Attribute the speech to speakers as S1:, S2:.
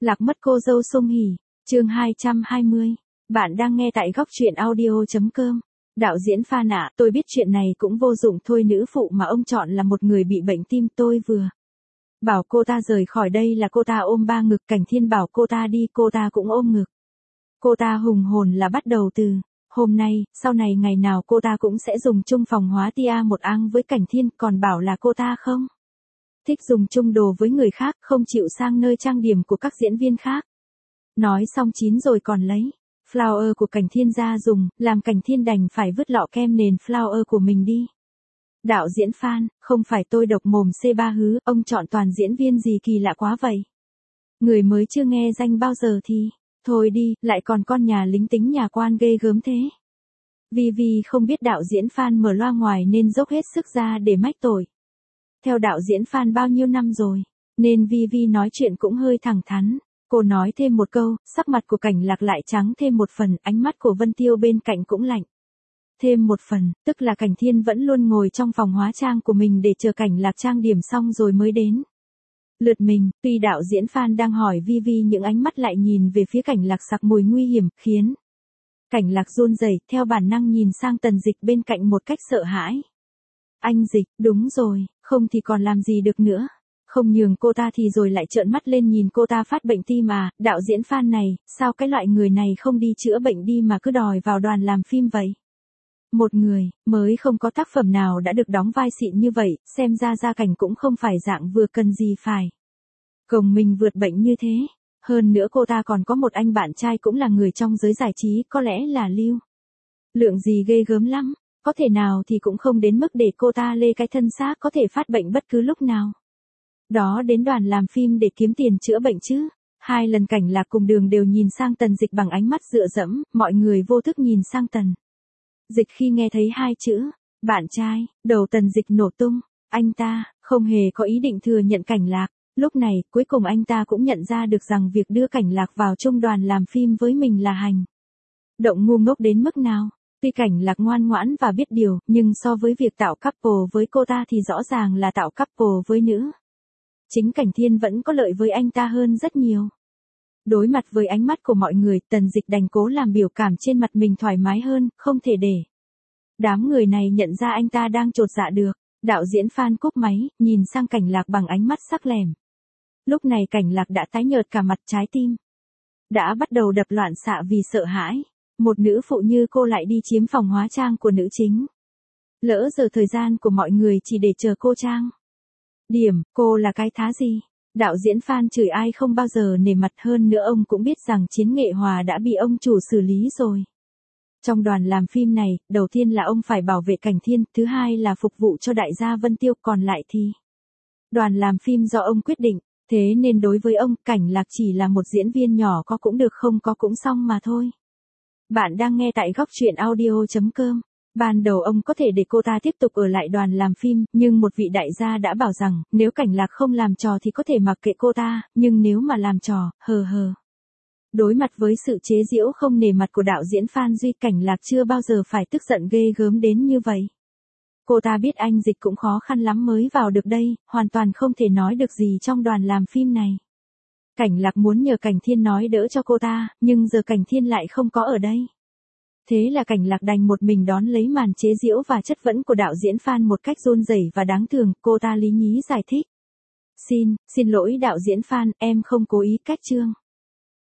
S1: Lạc mất cô dâu Sung Hỉ, chương 220. Bạn đang nghe tại góc truyện audio.com. Đạo diễn Phan ạ, tôi biết chuyện này cũng vô dụng thôi, nữ phụ mà ông chọn là một người bị bệnh tim, tôi vừa bảo cô ta rời khỏi đây là cô ta ôm ba ngực, Cảnh Thiên bảo cô ta đi cô ta cũng ôm ngực. Cô ta hùng hồn là bắt đầu từ hôm nay, sau này ngày nào cô ta cũng sẽ dùng chung phòng hóa tia một ang với Cảnh Thiên, còn bảo là cô ta không thích dùng chung đồ với người khác, không chịu sang nơi trang điểm của các diễn viên khác. Nói xong chín rồi còn lấy flower của Cảnh Thiên ra dùng, làm Cảnh Thiên đành phải vứt lọ kem nền flower của mình đi. Đạo diễn Phan, không phải tôi độc mồm C3 hứ, ông chọn toàn diễn viên gì kỳ lạ quá vậy. Người mới chưa nghe danh bao giờ thì, thôi đi, lại còn con nhà lính tính nhà quan ghê gớm thế. Vì không biết đạo diễn Phan mở loa ngoài nên dốc hết sức ra để mách tội. Theo đạo diễn Phan bao nhiêu năm rồi, nên Vi nói chuyện cũng hơi thẳng thắn. Cô nói thêm một câu, sắc mặt của Cảnh Lạc lại trắng thêm một phần, ánh mắt của Vân Tiêu bên cạnh cũng lạnh thêm một phần, tức là Cảnh Thiên vẫn luôn ngồi trong phòng hóa trang của mình để chờ Cảnh Lạc trang điểm xong rồi mới đến lượt mình. Tuy đạo diễn Phan đang hỏi Vi những ánh mắt lại nhìn về phía Cảnh Lạc sặc mùi nguy hiểm, khiến Cảnh Lạc run rẩy, theo bản năng nhìn sang Tần Dịch bên cạnh một cách sợ hãi. Anh Dịch, đúng rồi, không thì còn làm gì được nữa. Không nhường cô ta thì rồi lại trợn mắt lên nhìn cô ta phát bệnh tim à, đạo diễn Phan này, sao cái loại người này không đi chữa bệnh đi mà cứ đòi vào đoàn làm phim vậy? Một người, mới không có tác phẩm nào đã được đóng vai xịn như vậy, xem ra gia cảnh cũng không phải dạng vừa cần gì phải gồng mình vượt bệnh như thế. Hơn nữa cô ta còn có một anh bạn trai cũng là người trong giới giải trí, có lẽ là Lưu Lượng gì ghê gớm lắm, có thể nào thì cũng không đến mức để cô ta lê cái thân xác có thể phát bệnh bất cứ lúc nào. Đó đến đoàn làm phim để kiếm tiền chữa bệnh chứ. Hai lần Cảnh Lạc cùng Đường đều nhìn sang Tần Dịch bằng ánh mắt dựa dẫm, mọi người vô thức nhìn sang Tần Dịch khi nghe thấy hai chữ bạn trai, đầu Tần Dịch nổ tung. Anh ta không hề có ý định thừa nhận Cảnh Lạc. Lúc này, cuối cùng anh ta cũng nhận ra được rằng việc đưa Cảnh Lạc vào chung đoàn làm phim với mình là hành động ngu ngốc đến mức nào. Tuy Cảnh Lạc ngoan ngoãn và biết điều, nhưng so với việc tạo couple với cô ta thì rõ ràng là tạo couple với nữ chính Cảnh Thiên vẫn có lợi với anh ta hơn rất nhiều. Đối mặt với ánh mắt của mọi người, Tần Dịch đành cố làm biểu cảm trên mặt mình thoải mái hơn, không thể để đám người này nhận ra anh ta đang chột dạ được. Đạo diễn Phan cúp máy, nhìn sang Cảnh Lạc bằng ánh mắt sắc lẻm. Lúc này Cảnh Lạc đã tái nhợt cả mặt, trái tim đã bắt đầu đập loạn xạ vì sợ hãi. Một nữ phụ như cô lại đi chiếm phòng hóa trang của nữ chính. Lỡ giờ thời gian của mọi người chỉ để chờ cô trang điểm, cô là cái thá gì? Đạo diễn Phan chửi ai không bao giờ nể mặt, hơn nữa ông cũng biết rằng Chiến Nghệ Hòa đã bị ông chủ xử lý rồi. Trong đoàn làm phim này, đầu tiên là ông phải bảo vệ Cảnh Thiên, thứ hai là phục vụ cho đại gia Vân Tiêu, còn lại thì đoàn làm phim do ông quyết định. Thế nên đối với ông, Cảnh Lạc chỉ là một diễn viên nhỏ, có cũng được không có cũng xong mà thôi. Bạn đang nghe tại góc truyện audio.com. Ban đầu ông có thể để cô ta tiếp tục ở lại đoàn làm phim, nhưng một vị đại gia đã bảo rằng, nếu Cảnh Lạc không làm trò thì có thể mặc kệ cô ta, nhưng nếu mà làm trò, hờ. Đối mặt với sự chế giễu không nể mặt của đạo diễn Phan Duy, Cảnh Lạc chưa bao giờ phải tức giận ghê gớm đến như vậy. Cô ta biết anh Dịch cũng khó khăn lắm mới vào được đây, hoàn toàn không thể nói được gì trong đoàn làm phim này. Cảnh Lạc muốn nhờ Cảnh Thiên nói đỡ cho cô ta, nhưng giờ Cảnh Thiên lại không có ở đây. Thế là Cảnh Lạc đành một mình đón lấy màn chế giễu và chất vấn của đạo diễn Phan một cách run rẩy và đáng thương. Cô ta lý nhí giải thích. Xin lỗi đạo diễn Phan, em không cố ý cách chương.